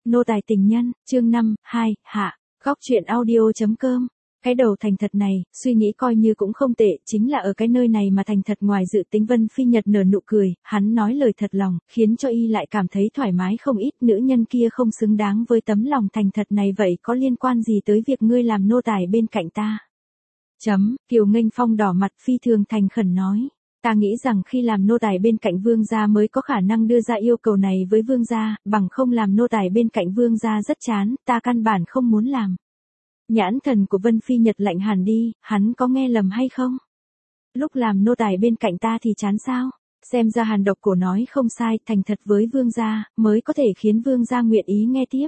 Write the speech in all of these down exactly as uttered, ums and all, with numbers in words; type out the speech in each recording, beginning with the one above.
Nô tài tình nhân, chương năm, hai, hạ, góc truyện audio.com. Cái đầu thành thật này, suy nghĩ coi như cũng không tệ, chính là ở cái nơi này mà thành thật ngoài dự tính. Vân Phi Nhật nở nụ cười, hắn nói lời thật lòng, khiến cho y lại cảm thấy thoải mái không ít. Nữ nhân kia không xứng đáng với tấm lòng thành thật này, vậy có liên quan gì tới việc ngươi làm nô tài bên cạnh ta? Chấm, Kiều Nghênh Phong đỏ mặt phi thường thành khẩn nói. Ta nghĩ rằng khi làm nô tài bên cạnh vương gia mới có khả năng đưa ra yêu cầu này với vương gia, bằng không làm nô tài bên cạnh vương gia rất chán, ta căn bản không muốn làm. Nhãn thần của Vân Phi Nhật lạnh hẳn đi, hắn có nghe lầm hay không? Lúc làm nô tài bên cạnh ta thì chán sao? Xem ra Hàn Độc Cổ nói không sai, thành thật với vương gia, mới có thể khiến vương gia nguyện ý nghe tiếp.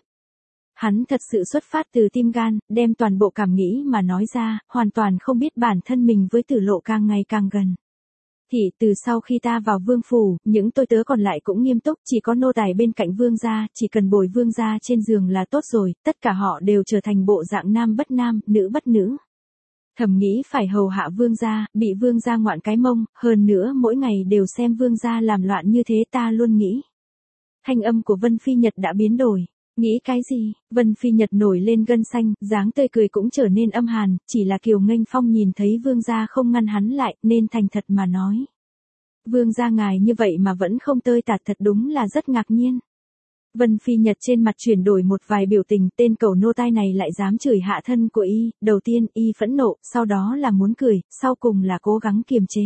Hắn thật sự xuất phát từ tim gan, đem toàn bộ cảm nghĩ mà nói ra, hoàn toàn không biết bản thân mình với Tử Lộ càng ngày càng gần. Thì từ sau khi ta vào vương phủ, những tôi tớ còn lại cũng nghiêm túc, chỉ có nô tài bên cạnh vương gia, chỉ cần bồi vương gia trên giường là tốt rồi, tất cả họ đều trở thành bộ dạng nam bất nam, nữ bất nữ. Thầm nghĩ phải hầu hạ vương gia, bị vương gia ngoạn cái mông, hơn nữa mỗi ngày đều xem vương gia làm loạn như thế, ta luôn nghĩ. Thanh âm của Vân Phi Nhật đã biến đổi. Nghĩ cái gì? Vân Phi Nhật nổi lên gân xanh, dáng tươi cười cũng trở nên âm hàn, chỉ là Kiều Nghênh Phong nhìn thấy vương gia không ngăn hắn lại, nên thành thật mà nói. Vương gia ngài như vậy mà vẫn không tơi tạt, thật đúng là rất ngạc nhiên. Vân Phi Nhật trên mặt chuyển đổi một vài biểu tình, tên cẩu nô tai này lại dám chửi hạ thân của y, đầu tiên y phẫn nộ, sau đó là muốn cười, sau cùng là cố gắng kiềm chế.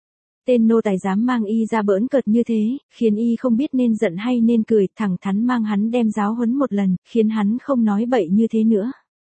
Tên nô tài dám mang y ra bỡn cợt như thế, khiến y không biết nên giận hay nên cười, thẳng thắn mang hắn đem giáo huấn một lần, khiến hắn không nói bậy như thế nữa.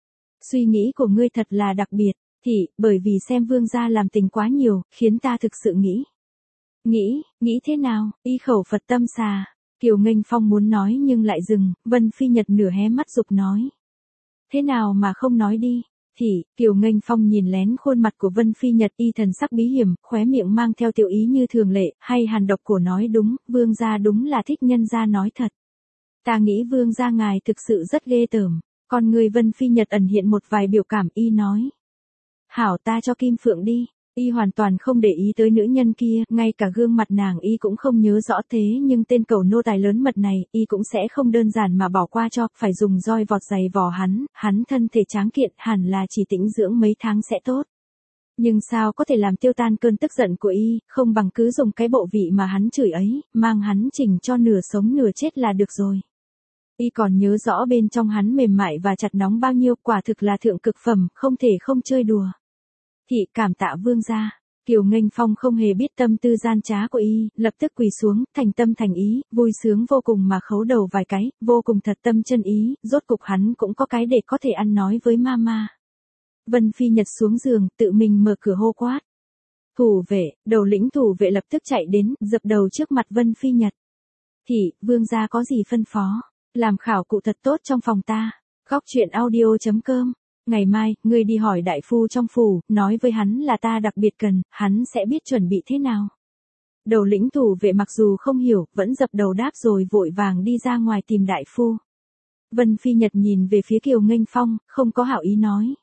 Suy nghĩ của ngươi thật là đặc biệt, thì, bởi vì xem vương gia làm tình quá nhiều, khiến ta thực sự nghĩ. Nghĩ, nghĩ thế nào, y khẩu Phật tâm xà. Kiều Nghênh Phong muốn nói nhưng lại dừng, Vân Phi Nhật nửa hé mắt dục nói. Thế nào mà không nói đi? Thì, Kiều Nghênh Phong nhìn lén khuôn mặt của Vân Phi Nhật, y thần sắc bí hiểm, khóe miệng mang theo tiểu ý như thường lệ, hay Hàn Độc Cổ nói đúng, vương gia đúng là thích nhân gia nói thật. Ta nghĩ vương gia ngài thực sự rất ghê tởm, còn người Vân Phi Nhật ẩn hiện một vài biểu cảm, y nói. Hảo, ta cho Kim Phượng đi. Y hoàn toàn không để ý tới nữ nhân kia, ngay cả gương mặt nàng y cũng không nhớ rõ, thế nhưng tên cẩu nô tài lớn mật này, y cũng sẽ không đơn giản mà bỏ qua cho, phải dùng roi vọt giày vò hắn, hắn thân thể tráng kiện, hẳn là chỉ tĩnh dưỡng mấy tháng sẽ tốt. Nhưng sao có thể làm tiêu tan cơn tức giận của y, không bằng cứ dùng cái bộ vị mà hắn chửi ấy, mang hắn chỉnh cho nửa sống nửa chết là được rồi. Y còn nhớ rõ bên trong hắn mềm mại và chặt nóng bao nhiêu, quả thực là thượng cực phẩm, không thể không chơi đùa. Thị cảm tạ vương gia. Kiều Nghênh Phong không hề biết tâm tư gian trá của y, lập tức quỳ xuống, thành tâm thành ý, vui sướng vô cùng mà khấu đầu vài cái, vô cùng thật tâm chân ý, rốt cục hắn cũng có cái để có thể ăn nói với mama. Vân Phi Nhật xuống giường, tự mình mở cửa hô quát. Thủ vệ, đầu lĩnh thủ vệ lập tức chạy đến, dập đầu trước mặt Vân Phi Nhật. Thị, vương gia có gì phân phó? Làm khảo cụ thật tốt trong phòng ta. Góc truyện audio.com. Ngày mai, ngươi đi hỏi đại phu trong phủ, nói với hắn là ta đặc biệt cần, hắn sẽ biết chuẩn bị thế nào. Đầu lĩnh thủ vệ mặc dù không hiểu, vẫn dập đầu đáp rồi vội vàng đi ra ngoài tìm đại phu. Vân Phi Nhật nhìn về phía Kiều Nghênh Phong, không có hảo ý nói.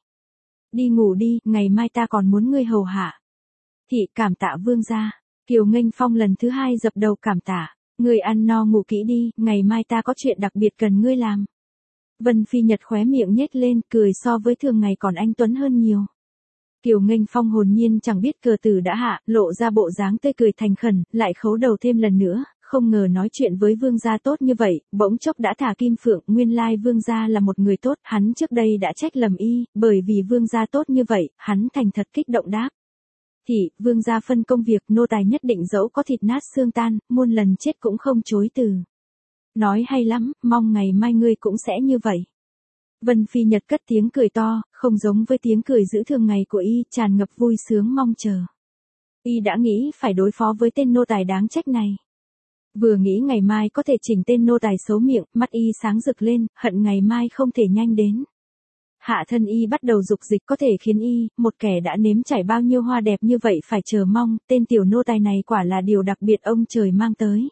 Đi ngủ đi, ngày mai ta còn muốn ngươi hầu hạ. Thị cảm tạ vương gia. Kiều Nghênh Phong lần thứ hai dập đầu cảm tạ. Ngươi ăn no ngủ kỹ đi, ngày mai ta có chuyện đặc biệt cần ngươi làm. Vân Phi Nhật khóe miệng nhếch lên, cười so với thường ngày còn anh tuấn hơn nhiều. Kiều Nghênh Phong hồn nhiên chẳng biết cờ tử đã hạ, lộ ra bộ dáng tươi cười thành khẩn, lại khấu đầu thêm lần nữa, không ngờ nói chuyện với vương gia tốt như vậy, bỗng chốc đã thả Kim Phượng, nguyên lai vương gia là một người tốt, hắn trước đây đã trách lầm y, bởi vì vương gia tốt như vậy, hắn thành thật kích động đáp. Thì, vương gia phân công việc, nô tài nhất định dẫu có thịt nát xương tan, muôn lần chết cũng không chối từ. Nói hay lắm, mong ngày mai ngươi cũng sẽ như vậy. Vân Phi Nhật cất tiếng cười to, không giống với tiếng cười giữ thường ngày của y, tràn ngập vui sướng mong chờ. Y đã nghĩ phải đối phó với tên nô tài đáng trách này. Vừa nghĩ ngày mai có thể chỉnh tên nô tài xấu miệng, mắt y sáng rực lên, hận ngày mai không thể nhanh đến. Hạ thân y bắt đầu dục dịch có thể khiến y, một kẻ đã nếm trải bao nhiêu hoa đẹp như vậy phải chờ mong, tên tiểu nô tài này quả là điều đặc biệt ông trời mang tới.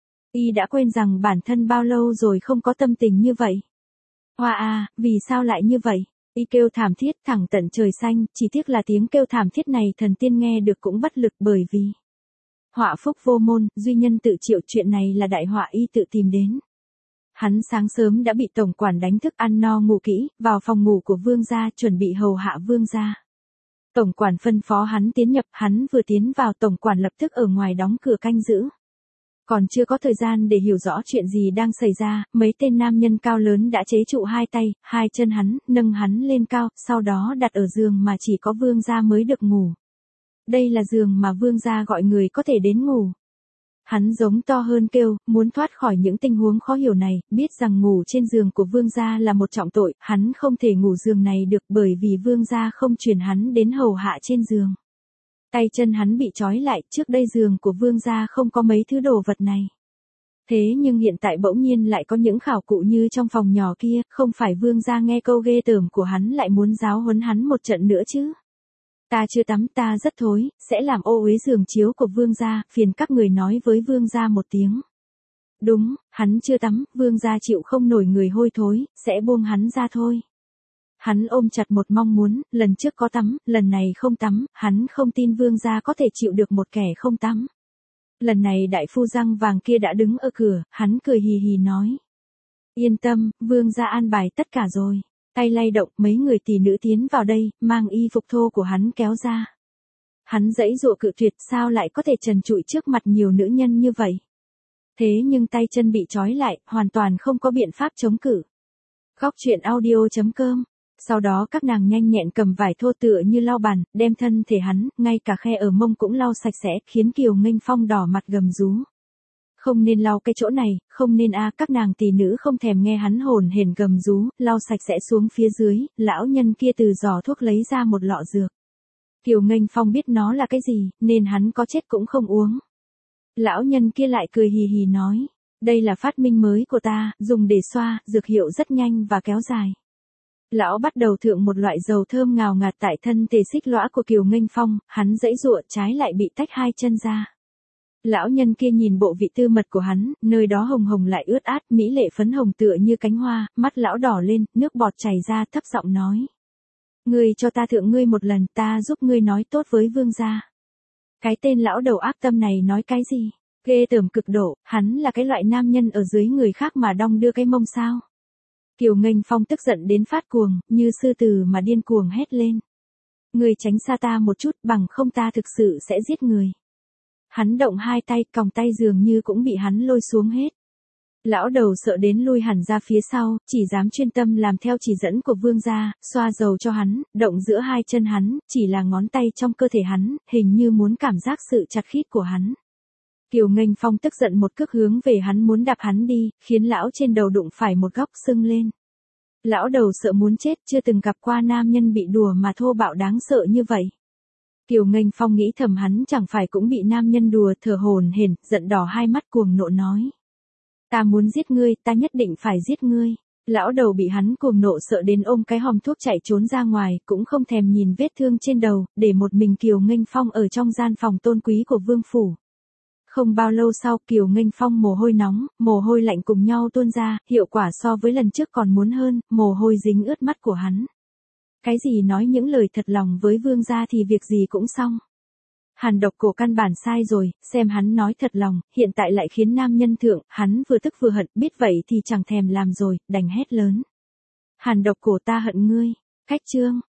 Y đã quên rằng bản thân bao lâu rồi không có tâm tình như vậy. Hoa à, vì sao lại như vậy? Y kêu thảm thiết thẳng tận trời xanh, chỉ tiếc là tiếng kêu thảm thiết này thần tiên nghe được cũng bất lực bởi vì họa phúc vô môn, duy nhân tự chịu, chuyện này là đại họa y tự tìm đến. Hắn sáng sớm đã bị tổng quản đánh thức ăn no ngủ kỹ, vào phòng ngủ của vương gia chuẩn bị hầu hạ vương gia. Tổng quản phân phó hắn tiến nhập, hắn vừa tiến vào tổng quản lập tức ở ngoài đóng cửa canh giữ. Còn chưa có thời gian để hiểu rõ chuyện gì đang xảy ra, mấy tên nam nhân cao lớn đã chế trụ hai tay, hai chân hắn, nâng hắn lên cao, sau đó đặt ở giường mà chỉ có vương gia mới được ngủ. Đây là giường mà vương gia gọi người có thể đến ngủ. Hắn giống to hơn kêu, muốn thoát khỏi những tình huống khó hiểu này, biết rằng ngủ trên giường của vương gia là một trọng tội, hắn không thể ngủ giường này được bởi vì vương gia không truyền hắn đến hầu hạ trên giường. Tay chân hắn bị trói lại, trước đây giường của vương gia không có mấy thứ đồ vật này. Thế nhưng hiện tại bỗng nhiên lại có những khảo cụ như trong phòng nhỏ kia, không phải vương gia nghe câu ghê tởm của hắn lại muốn giáo huấn hắn một trận nữa chứ. Ta chưa tắm, ta rất thối, sẽ làm ô uế giường chiếu của vương gia, phiền các người nói với vương gia một tiếng. Đúng, hắn chưa tắm, vương gia chịu không nổi người hôi thối, sẽ buông hắn ra thôi. Hắn ôm chặt một mong muốn, lần trước có tắm, lần này không tắm, hắn không tin vương gia có thể chịu được một kẻ không tắm. Lần này đại phu răng vàng kia đã đứng ở cửa, hắn cười hì hì nói. Yên tâm, vương gia an bài tất cả rồi. Tay lay động, mấy người tỷ nữ tiến vào đây, mang y phục thô của hắn kéo ra. Hắn giãy giụa cự tuyệt, sao lại có thể trần trụi trước mặt nhiều nữ nhân như vậy. Thế nhưng tay chân bị trói lại, hoàn toàn không có biện pháp chống cự. Góc truyện audio chấm com. Sau đó các nàng nhanh nhẹn cầm vải thô tựa như lau bàn, đem thân thể hắn, ngay cả khe ở mông cũng lau sạch sẽ, khiến Kiều Nghênh Phong đỏ mặt gầm rú. Không nên lau cái chỗ này, không nên a, các nàng tỷ nữ không thèm nghe hắn hồn hển gầm rú, lau sạch sẽ xuống phía dưới, lão nhân kia từ giỏ thuốc lấy ra một lọ dược. Kiều Nghênh Phong biết nó là cái gì, nên hắn có chết cũng không uống. Lão nhân kia lại cười hì hì nói, đây là phát minh mới của ta, dùng để xoa, dược hiệu rất nhanh và kéo dài. Lão bắt đầu thượng một loại dầu thơm ngào ngạt tại thân thể xích lõa của Kiều Nghênh Phong, hắn giãy giụa trái lại bị tách hai chân ra. Lão nhân kia nhìn bộ vị tư mật của hắn, nơi đó hồng hồng lại ướt át, mỹ lệ phấn hồng tựa như cánh hoa, mắt lão đỏ lên, nước bọt chảy ra, thấp giọng nói. Ngươi cho ta thượng ngươi một lần, ta giúp ngươi nói tốt với vương gia. Cái tên lão đầu ác tâm này nói cái gì? Ghê tởm cực độ, hắn là cái loại nam nhân ở dưới người khác mà đong đưa cái mông sao? Kiều Nghênh Phong tức giận đến phát cuồng, như sư tử mà điên cuồng hét lên. Ngươi tránh xa ta một chút, bằng không ta thực sự sẽ giết người. Hắn động hai tay, còng tay dường như cũng bị hắn lôi xuống hết. Lão đầu sợ đến lui hẳn ra phía sau, chỉ dám chuyên tâm làm theo chỉ dẫn của vương gia, xoa dầu cho hắn, động giữa hai chân hắn, chỉ là ngón tay trong cơ thể hắn, hình như muốn cảm giác sự chặt khít của hắn. Kiều Nghênh Phong tức giận một cước hướng về hắn muốn đạp hắn đi, khiến lão trên đầu đụng phải một góc sưng lên. Lão đầu sợ muốn chết, chưa từng gặp qua nam nhân bị đùa mà thô bạo đáng sợ như vậy. Kiều Nghênh Phong nghĩ thầm hắn chẳng phải cũng bị nam nhân đùa, thở hổn hển, giận đỏ hai mắt cuồng nộ nói. Ta muốn giết ngươi, ta nhất định phải giết ngươi. Lão đầu bị hắn cuồng nộ sợ đến ôm cái hòm thuốc chạy trốn ra ngoài, cũng không thèm nhìn vết thương trên đầu, để một mình Kiều Nghênh Phong ở trong gian phòng tôn quý của vương phủ. Không bao lâu sau, Kiều Nghênh Phong mồ hôi nóng, mồ hôi lạnh cùng nhau tuôn ra, hiệu quả so với lần trước còn muốn hơn, mồ hôi dính ướt mắt của hắn. Cái gì nói những lời thật lòng với vương gia thì việc gì cũng xong. Hàn Độc Cổ căn bản sai rồi, xem hắn nói thật lòng, hiện tại lại khiến nam nhân thượng, hắn vừa tức vừa hận, biết vậy thì chẳng thèm làm rồi, đành hét lớn. Hàn Độc Cổ, ta hận ngươi. Cách chương.